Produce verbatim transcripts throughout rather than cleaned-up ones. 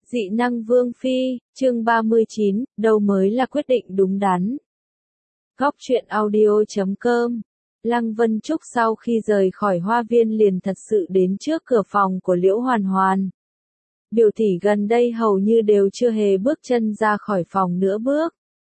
Dị năng Vương Phi, chương ba mươi chín, đâu mới là quyết định đúng đắn. Góc truyện audio chấm com. Lăng Vân Trúc sau khi rời khỏi hoa viên liền thật sự đến trước cửa phòng của Liễu Hoàn Hoàn. Biểu tỷ gần đây hầu như đều chưa hề bước chân ra khỏi phòng nữa bước.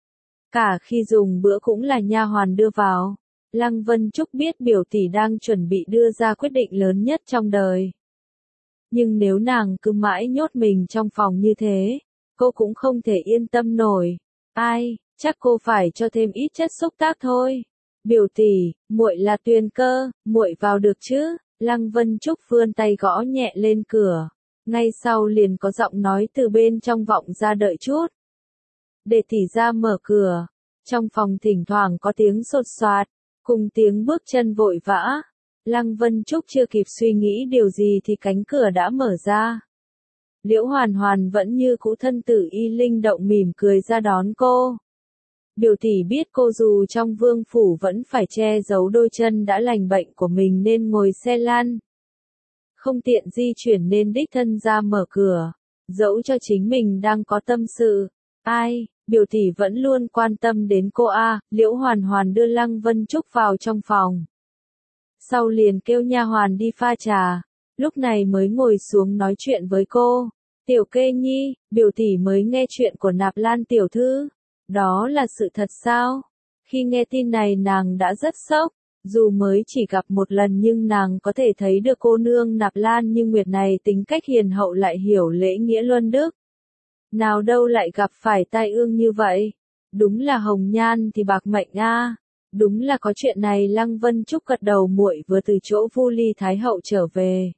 Cả khi dùng bữa cũng là nha hoàn đưa vào. Lăng Vân Trúc biết biểu tỷ đang chuẩn bị đưa ra quyết định lớn nhất trong đời. Nhưng nếu nàng cứ mãi nhốt mình trong phòng như thế, cô cũng không thể yên tâm nổi. Ai, chắc cô phải cho thêm ít chất xúc tác thôi. Biểu tỷ, muội là Tuyền Cơ, muội vào được chứ? Lăng Vân Trúc vươn tay gõ nhẹ lên cửa. Ngay sau liền có giọng nói từ bên trong vọng ra, đợi chút. Để tỷ ra mở cửa. Trong phòng thỉnh thoảng có tiếng sột soạt, cùng tiếng bước chân vội vã. Lăng Vân Trúc chưa kịp suy nghĩ điều gì thì cánh cửa đã mở ra. Liễu Hoàn Hoàn vẫn như cũ thân tử y linh động mỉm cười ra đón cô. Biểu tỷ biết cô dù trong vương phủ vẫn phải che giấu đôi chân đã lành bệnh của mình nên ngồi xe lăn. Không tiện di chuyển nên đích thân ra mở cửa, dẫu cho chính mình đang có tâm sự. Ai, biểu tỷ vẫn luôn quan tâm đến cô a. Liễu Hoàn Hoàn đưa Lăng Vân Trúc vào trong phòng. Sau liền kêu nha hoàn đi pha trà, lúc này mới ngồi xuống nói chuyện với cô. Tiểu Kê Nhi, biểu tỷ mới nghe chuyện của Nạp Lan tiểu thư. Đó là sự thật sao? Khi nghe tin này nàng đã rất sốc, dù mới chỉ gặp một lần nhưng nàng có thể thấy được cô nương Nạp Lan Như Nguyệt này tính cách hiền hậu lại hiểu lễ nghĩa luân đức. Nào đâu lại gặp phải tai ương như vậy? Đúng là hồng nhan thì bạc mệnh a. Đúng là có chuyện này. Lăng Vân Trúc gật đầu, muội vừa từ chỗ Vu Ly Thái hậu trở về.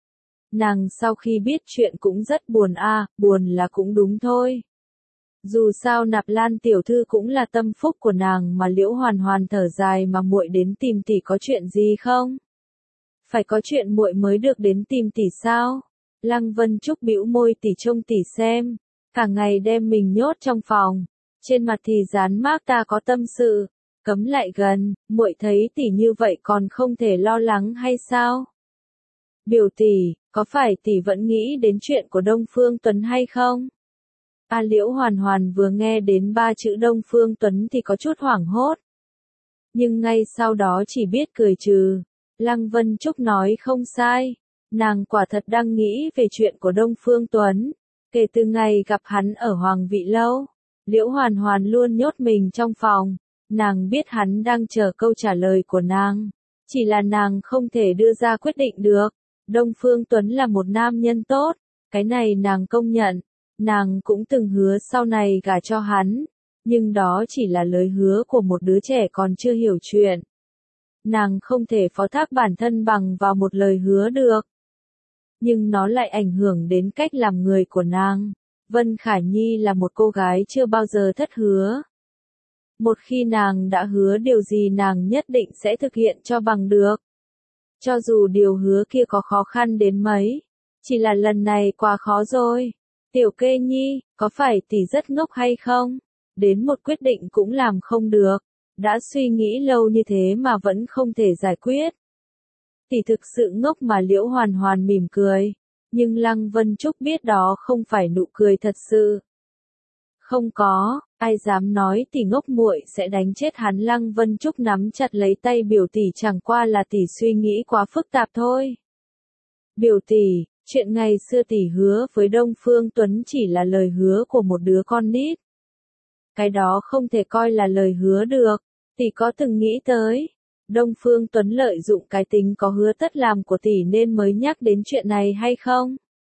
Nàng sau khi biết chuyện cũng rất buồn a. À, buồn là cũng đúng thôi. Dù sao Nạp Lan tiểu thư cũng là tâm phúc của nàng mà. Liễu Hoàn Hoàn thở dài, mà muội đến tìm tỷ có chuyện gì không? Phải có chuyện muội mới được đến tìm tỷ sao? Lăng Vân Trúc bĩu môi, tỷ trông tỷ xem, cả ngày đem mình nhốt trong phòng, trên mặt thì dán mác ta có tâm sự. Cấm lại gần, muội thấy tỷ như vậy còn không thể lo lắng hay sao? Biểu tỷ, có phải tỷ vẫn nghĩ đến chuyện của Đông Phương Tuấn hay không? A Liễu Hoàn Hoàn vừa nghe đến ba chữ Đông Phương Tuấn thì có chút hoảng hốt. Nhưng ngay sau đó chỉ biết cười trừ. Lăng Vân Trúc nói không sai. Nàng quả thật đang nghĩ về chuyện của Đông Phương Tuấn. Kể từ ngày gặp hắn ở Hoàng Vị Lâu, Liễu Hoàn Hoàn luôn nhốt mình trong phòng. Nàng biết hắn đang chờ câu trả lời của nàng. Chỉ là nàng không thể đưa ra quyết định được. Đông Phương Tuấn là một nam nhân tốt. Cái này nàng công nhận. Nàng cũng từng hứa sau này gả cho hắn. Nhưng đó chỉ là lời hứa của một đứa trẻ còn chưa hiểu chuyện. Nàng không thể phó thác bản thân bằng vào một lời hứa được. Nhưng nó lại ảnh hưởng đến cách làm người của nàng. Vân Khả Nhi là một cô gái chưa bao giờ thất hứa. Một khi nàng đã hứa điều gì nàng nhất định sẽ thực hiện cho bằng được. Cho dù điều hứa kia có khó khăn đến mấy. Chỉ là lần này quá khó rồi. Tiểu Kê Nhi, có phải tỷ rất ngốc hay không? Đến một quyết định cũng làm không được. Đã suy nghĩ lâu như thế mà vẫn không thể giải quyết. Tỷ thực sự ngốc mà. Liễu Hoàn Hoàn mỉm cười. Nhưng Lăng Vân Trúc biết đó không phải nụ cười thật sự. Không có, ai dám nói tỷ ngốc, muội sẽ đánh chết hắn. Lăng Vân Trúc nắm chặt lấy tay biểu tỷ, chẳng qua là tỷ suy nghĩ quá phức tạp thôi. Biểu tỷ, chuyện ngày xưa tỷ hứa với Đông Phương Tuấn chỉ là lời hứa của một đứa con nít. Cái đó không thể coi là lời hứa được. Tỷ có từng nghĩ tới Đông Phương Tuấn lợi dụng cái tính có hứa tất làm của tỷ nên mới nhắc đến chuyện này hay không?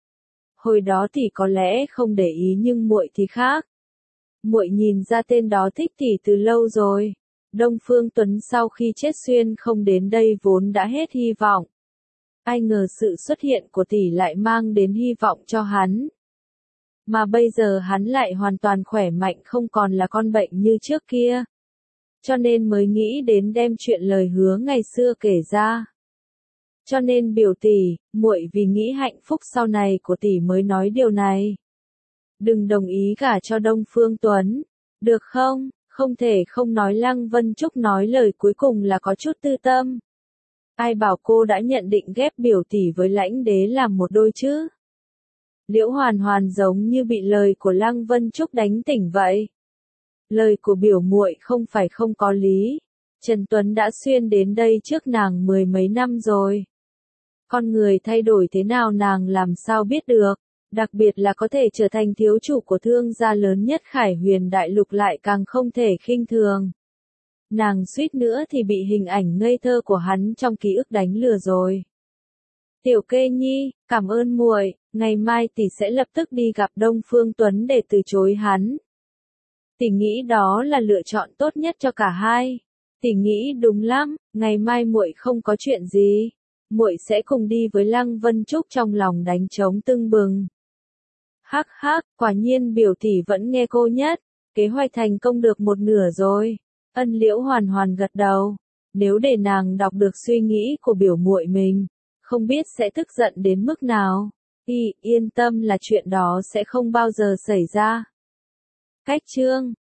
Hồi đó tỷ có lẽ không để ý nhưng muội thì khác. Muội nhìn ra tên đó thích tỷ từ lâu rồi. Đông Phương Tuấn sau khi chết xuyên không đến đây vốn đã hết hy vọng. Ai ngờ sự xuất hiện của tỷ lại mang đến hy vọng cho hắn. Mà bây giờ hắn lại hoàn toàn khỏe mạnh, không còn là con bệnh như trước kia. Cho nên mới nghĩ đến đem chuyện lời hứa ngày xưa kể ra. Cho nên biểu tỷ, muội vì nghĩ hạnh phúc sau này của tỷ mới nói điều này. Đừng đồng ý gả cho Đông Phương Tuấn, được không? Không thể không nói. Lăng Vân Trúc nói lời cuối cùng là có chút tư tâm. Ai bảo cô đã nhận định ghép biểu tỷ với Lãnh Đế làm một đôi chứ? Liễu Hoàn Hoàn giống như bị lời của Lăng Vân Trúc đánh tỉnh vậy. Lời của biểu muội không phải không có lý. Trần Tuấn đã xuyên đến đây trước nàng mười mấy năm rồi. Con người thay đổi thế nào nàng làm sao biết được, đặc biệt là có thể trở thành thiếu chủ của thương gia lớn nhất Khải Huyền Đại Lục lại càng không thể khinh thường. Nàng suýt nữa thì bị hình ảnh ngây thơ của hắn trong ký ức đánh lừa rồi. Tiểu Kê Nhi, cảm ơn muội, ngày mai tỷ sẽ lập tức đi gặp Đông Phương Tuấn để từ chối hắn. Tỷ nghĩ đó là lựa chọn tốt nhất cho cả hai. Tỷ nghĩ đúng lắm, ngày mai muội không có chuyện gì, muội sẽ cùng đi với Lăng Vân Trúc trong lòng đánh trống tưng bừng. Hắc hắc, quả nhiên biểu tỷ vẫn nghe cô nhất, kế hoạch thành công được một nửa rồi. Ân Liễu Hoàn Hoàn gật đầu, nếu để nàng đọc được suy nghĩ của biểu muội mình, không biết sẽ tức giận đến mức nào. Y yên tâm là chuyện đó sẽ không bao giờ xảy ra. Cách chương